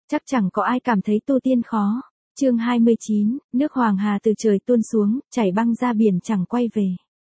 Chắc chẳng có ai cảm thấy tu tiên khó. Chương 29, nước Hoàng Hà từ trời tuôn xuống, chảy băng ra biển chẳng quay về.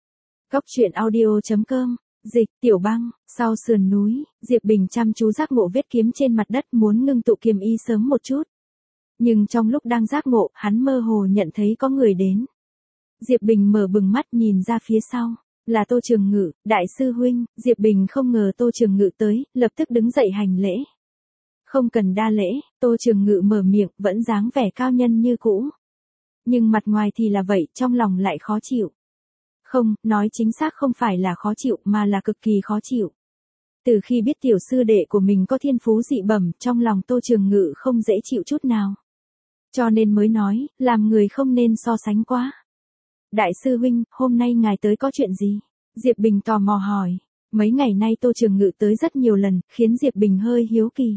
Góc truyện audio.com, dịch, Tiểu Băng, sau sườn núi, Diệp Bình chăm chú giác ngộ vết kiếm trên mặt đất muốn ngưng tụ kiếm ý sớm một chút. Nhưng trong lúc đang giác ngộ, hắn mơ hồ nhận thấy có người đến. Diệp Bình mở bừng mắt nhìn ra phía sau, là Tô Trường Ngự, đại sư huynh. Diệp Bình không ngờ Tô Trường Ngự tới, lập tức đứng dậy hành lễ. Không cần đa lễ, Tô Trường Ngự mở miệng, vẫn dáng vẻ cao nhân như cũ. Nhưng mặt ngoài thì là vậy, trong lòng lại khó chịu. Không, nói chính xác không phải là khó chịu mà là cực kỳ khó chịu. Từ khi biết tiểu sư đệ của mình có thiên phú dị bẩm, trong lòng Tô Trường Ngự không dễ chịu chút nào. Cho nên mới nói, làm người không nên so sánh quá. Đại sư huynh, hôm nay ngài tới có chuyện gì? Diệp Bình tò mò hỏi. Mấy ngày nay Tô Trường Ngự tới rất nhiều lần, khiến Diệp Bình hơi hiếu kỳ.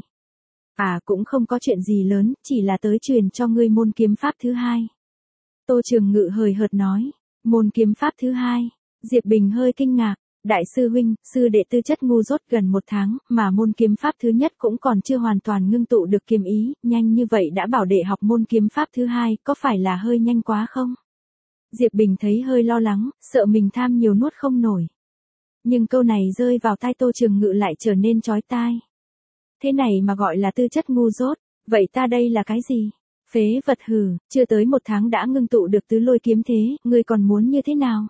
À, cũng không có chuyện gì lớn, chỉ là tới truyền cho ngươi môn kiếm pháp thứ hai. Tô Trường Ngự hời hợt nói. Môn kiếm pháp thứ hai. Diệp Bình hơi kinh ngạc. Đại sư huynh, sư đệ tư chất ngu dốt gần 1 tháng, mà môn kiếm pháp thứ nhất cũng còn chưa hoàn toàn ngưng tụ được kiếm ý, nhanh như vậy đã bảo đệ học môn kiếm pháp thứ hai, có phải là hơi nhanh quá không? Diệp Bình thấy hơi lo lắng, sợ mình tham nhiều nuốt không nổi. Nhưng câu này rơi vào tai Tô Trường Ngự lại trở nên chói tai. Thế này mà gọi là tư chất ngu dốt, vậy ta đây là cái gì? Phế vật hừ, chưa tới 1 tháng đã ngưng tụ được tứ lôi kiếm thế, ngươi còn muốn như thế nào?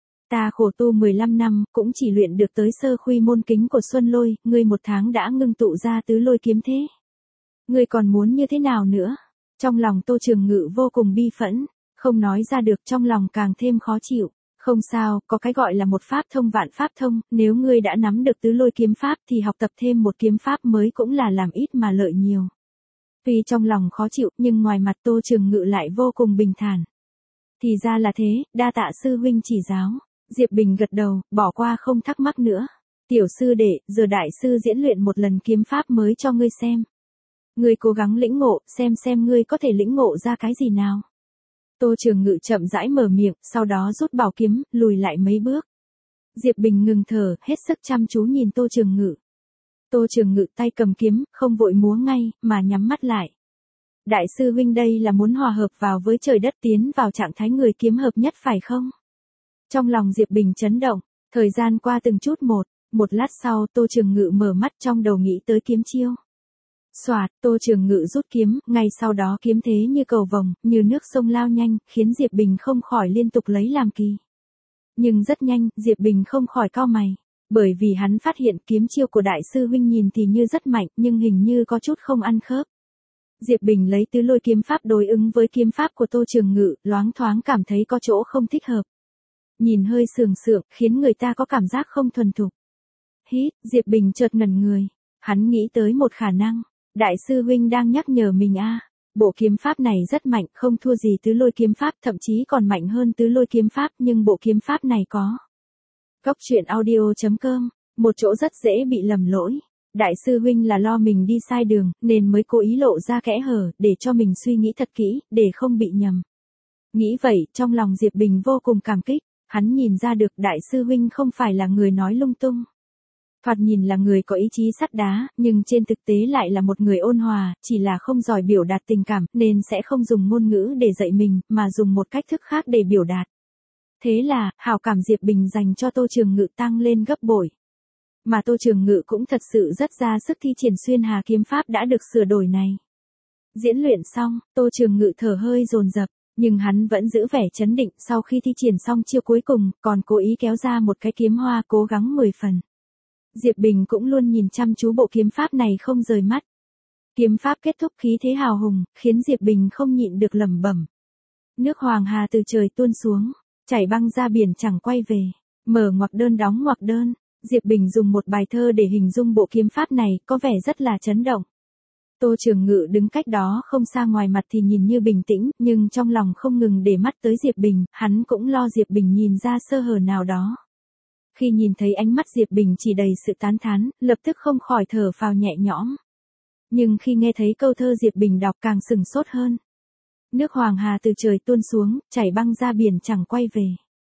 Ta khổ tu 15 năm, cũng chỉ luyện được tới sơ khuy môn kính của Xuân Lôi, ngươi 1 tháng đã ngưng tụ ra tứ lôi kiếm thế. Ngươi còn muốn như thế nào nữa? Trong lòng Tô Trường Ngự vô cùng bi phẫn, không nói ra được, trong lòng càng thêm khó chịu. Không sao, có cái gọi là một pháp thông vạn pháp thông, nếu ngươi đã nắm được tứ lôi kiếm pháp thì học tập thêm một kiếm pháp mới cũng là làm ít mà lợi nhiều. Tuy trong lòng khó chịu, nhưng ngoài mặt Tô Trường Ngự lại vô cùng bình thản. Thì ra là thế, đa tạ sư huynh chỉ giáo. Diệp Bình gật đầu, bỏ qua không thắc mắc nữa. Tiểu sư đệ, giờ đại sư diễn luyện một lần kiếm pháp mới cho ngươi xem. Ngươi cố gắng lĩnh ngộ, xem ngươi có thể lĩnh ngộ ra cái gì nào. Tô Trường Ngự chậm rãi mở miệng, sau đó rút bảo kiếm, lùi lại mấy bước. Diệp Bình ngừng thở, hết sức chăm chú nhìn Tô Trường Ngự. Tô Trường Ngự tay cầm kiếm, không vội múa ngay, mà nhắm mắt lại. Đại sư huynh đây là muốn hòa hợp vào với trời đất, tiến vào trạng thái người kiếm hợp nhất phải không? Trong lòng Diệp Bình chấn động, thời gian qua từng chút một lát sau Tô Trường Ngự mở mắt, trong đầu nghĩ tới kiếm chiêu. Soạt, Tô Trường Ngự rút kiếm, ngay sau đó kiếm thế như cầu vồng, như nước sông lao nhanh, khiến Diệp Bình không khỏi liên tục lấy làm kỳ. Nhưng rất nhanh, Diệp Bình không khỏi cau mày, bởi vì hắn phát hiện kiếm chiêu của đại sư huynh nhìn thì như rất mạnh, nhưng hình như có chút không ăn khớp. Diệp Bình lấy tứ lôi kiếm pháp đối ứng với kiếm pháp của Tô Trường Ngự, loáng thoáng cảm thấy có chỗ không thích hợp. Nhìn hơi sườn sượng, khiến người ta có cảm giác không thuần thục. Hít, Diệp Bình chợt ngẩn người. Hắn nghĩ tới một khả năng. Đại sư huynh đang nhắc nhở mình à. Bộ kiếm pháp này rất mạnh, không thua gì tứ lôi kiếm pháp, thậm chí còn mạnh hơn tứ lôi kiếm pháp, nhưng bộ kiếm pháp này có. Góc truyện audio.com, một chỗ rất dễ bị lầm lỗi. Đại sư huynh là lo mình đi sai đường, nên mới cố ý lộ ra kẽ hở, để cho mình suy nghĩ thật kỹ, để không bị nhầm. Nghĩ vậy, trong lòng Diệp Bình vô cùng cảm kích. Hắn nhìn ra được đại sư huynh không phải là người nói lung tung. Thoạt nhìn là người có ý chí sắt đá, nhưng trên thực tế lại là một người ôn hòa, chỉ là không giỏi biểu đạt tình cảm, nên sẽ không dùng ngôn ngữ để dạy mình, mà dùng một cách thức khác để biểu đạt. Thế là, hảo cảm Diệp Bình dành cho Tô Trường Ngự tăng lên gấp bội. Mà Tô Trường Ngự cũng thật sự rất ra sức thi triển xuyên hà kiếm pháp đã được sửa đổi này. Diễn luyện xong, Tô Trường Ngự thở hơi dồn dập. Nhưng hắn vẫn giữ vẻ chấn định, sau khi thi triển xong chiêu cuối cùng, còn cố ý kéo ra một cái kiếm hoa, cố gắng 10 phần. Diệp Bình cũng luôn nhìn chăm chú bộ kiếm pháp này không rời mắt. Kiếm pháp kết thúc khí thế hào hùng, khiến Diệp Bình không nhịn được lẩm bẩm. Nước Hoàng Hà từ trời tuôn xuống, chảy băng ra biển chẳng quay về. Mở ngoặc đơn đóng ngoặc đơn. Diệp Bình dùng một bài thơ để hình dung bộ kiếm pháp này, có vẻ rất là chấn động. Tô Trường Ngự đứng cách đó không xa, ngoài mặt thì nhìn như bình tĩnh, nhưng trong lòng không ngừng để mắt tới Diệp Bình, hắn cũng lo Diệp Bình nhìn ra sơ hở nào đó. Khi nhìn thấy ánh mắt Diệp Bình chỉ đầy sự tán thán, lập tức không khỏi thở phào nhẹ nhõm. Nhưng khi nghe thấy câu thơ Diệp Bình đọc càng sửng sốt hơn. Nước Hoàng Hà từ trời tuôn xuống, chảy băng ra biển chẳng quay về.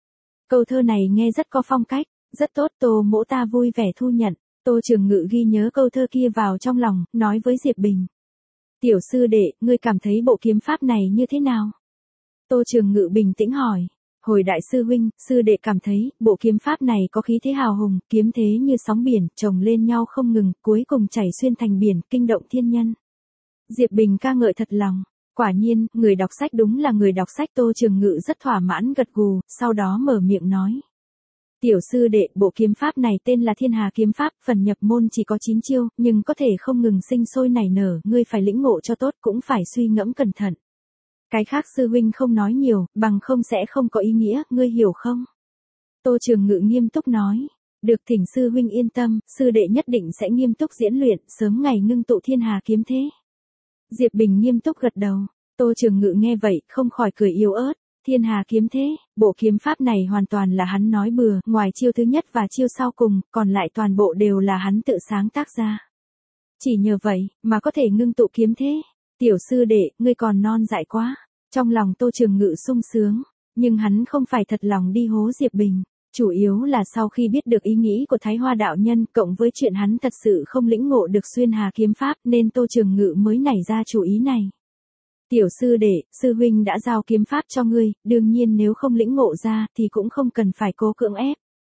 Câu thơ này nghe rất có phong cách, rất tốt, Tô mỗ ta vui vẻ thu nhận. Tô Trường Ngự ghi nhớ câu thơ kia vào trong lòng, nói với Diệp Bình. Tiểu sư đệ, ngươi cảm thấy bộ kiếm pháp này như thế nào? Tô Trường Ngự bình tĩnh hỏi. Hồi đại sư huynh, sư đệ cảm thấy, bộ kiếm pháp này có khí thế hào hùng, kiếm thế như sóng biển, chồng lên nhau không ngừng, cuối cùng chảy xuyên thành biển, kinh động thiên nhân. Diệp Bình ca ngợi thật lòng. Quả nhiên, người đọc sách đúng là người đọc sách. Tô Trường Ngự rất thỏa mãn gật gù, sau đó mở miệng nói. Tiểu sư đệ, bộ kiếm pháp này tên là Thiên Hà kiếm pháp, phần nhập môn chỉ có 9 chiêu, nhưng có thể không ngừng sinh sôi nảy nở, ngươi phải lĩnh ngộ cho tốt, cũng phải suy ngẫm cẩn thận. Cái khác sư huynh không nói nhiều, bằng không sẽ không có ý nghĩa, ngươi hiểu không? Tô Trường Ngự nghiêm túc nói. Được, thỉnh sư huynh yên tâm, sư đệ nhất định sẽ nghiêm túc diễn luyện, sớm ngày ngưng tụ Thiên Hà kiếm thế. Diệp Bình nghiêm túc gật đầu. Tô Trường Ngự nghe vậy, không khỏi cười yếu ớt. Thiên Hà kiếm thế, bộ kiếm pháp này hoàn toàn là hắn nói bừa, ngoài chiêu thứ nhất và chiêu sau cùng, còn lại toàn bộ đều là hắn tự sáng tác ra. Chỉ nhờ vậy, mà có thể ngưng tụ kiếm thế. Tiểu sư đệ, ngươi còn non dại quá. Trong lòng Tô Trường Ngự sung sướng, nhưng hắn không phải thật lòng đi hố Diệp Bình. Chủ yếu là sau khi biết được ý nghĩ của Thái Hoa đạo nhân, cộng với chuyện hắn thật sự không lĩnh ngộ được xuyên hà kiếm pháp, nên Tô Trường Ngự mới nảy ra chủ ý này. Tiểu sư đệ, sư huynh đã giao kiếm pháp cho ngươi, đương nhiên nếu không lĩnh ngộ ra thì cũng không cần phải cố cưỡng ép.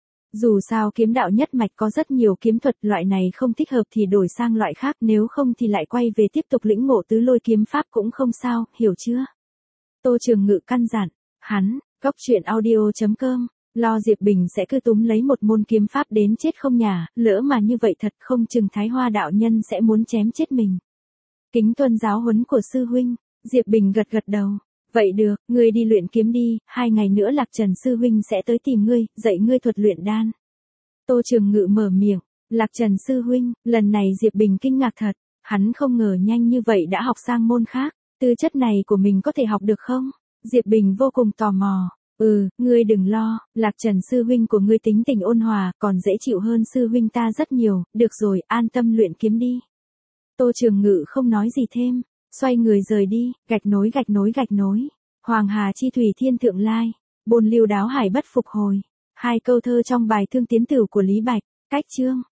Dù sao kiếm đạo nhất mạch có rất nhiều kiếm thuật, loại này không thích hợp thì đổi sang loại khác, nếu không thì lại quay về tiếp tục lĩnh ngộ tứ lôi kiếm pháp cũng không sao, hiểu chưa? Tô Trường Ngự căn dặn, hắn, goctruyện.audio.com, lo Diệp Bình sẽ cứ túm lấy một môn kiếm pháp đến chết không nhả, lỡ mà như vậy thật không chừng Thái Hoa đạo nhân sẽ muốn chém chết mình. Kính tuân giáo huấn của sư huynh. Diệp Bình gật gật đầu. Vậy được, ngươi đi luyện kiếm đi, 2 ngày nữa Lạc Trần sư huynh sẽ tới tìm ngươi, dạy ngươi thuật luyện đan. Tô Trường Ngự mở miệng. Lạc Trần sư huynh, lần này Diệp Bình kinh ngạc thật, hắn không ngờ nhanh như vậy đã học sang môn khác, tư chất này của mình có thể học được không? Diệp Bình vô cùng tò mò. Ngươi đừng lo, Lạc Trần sư huynh của ngươi tính tình ôn hòa, còn dễ chịu hơn sư huynh ta rất nhiều, được rồi, an tâm luyện kiếm đi. Tô Trường Ngự không nói gì thêm. Xoay người rời đi, gạch nối. Hoàng hà chi thủy thiên thượng lai, bồn lưu đáo hải bất phục hồi. 2 câu thơ trong bài Thương Tiến Tửu của Lý Bạch, cách chương.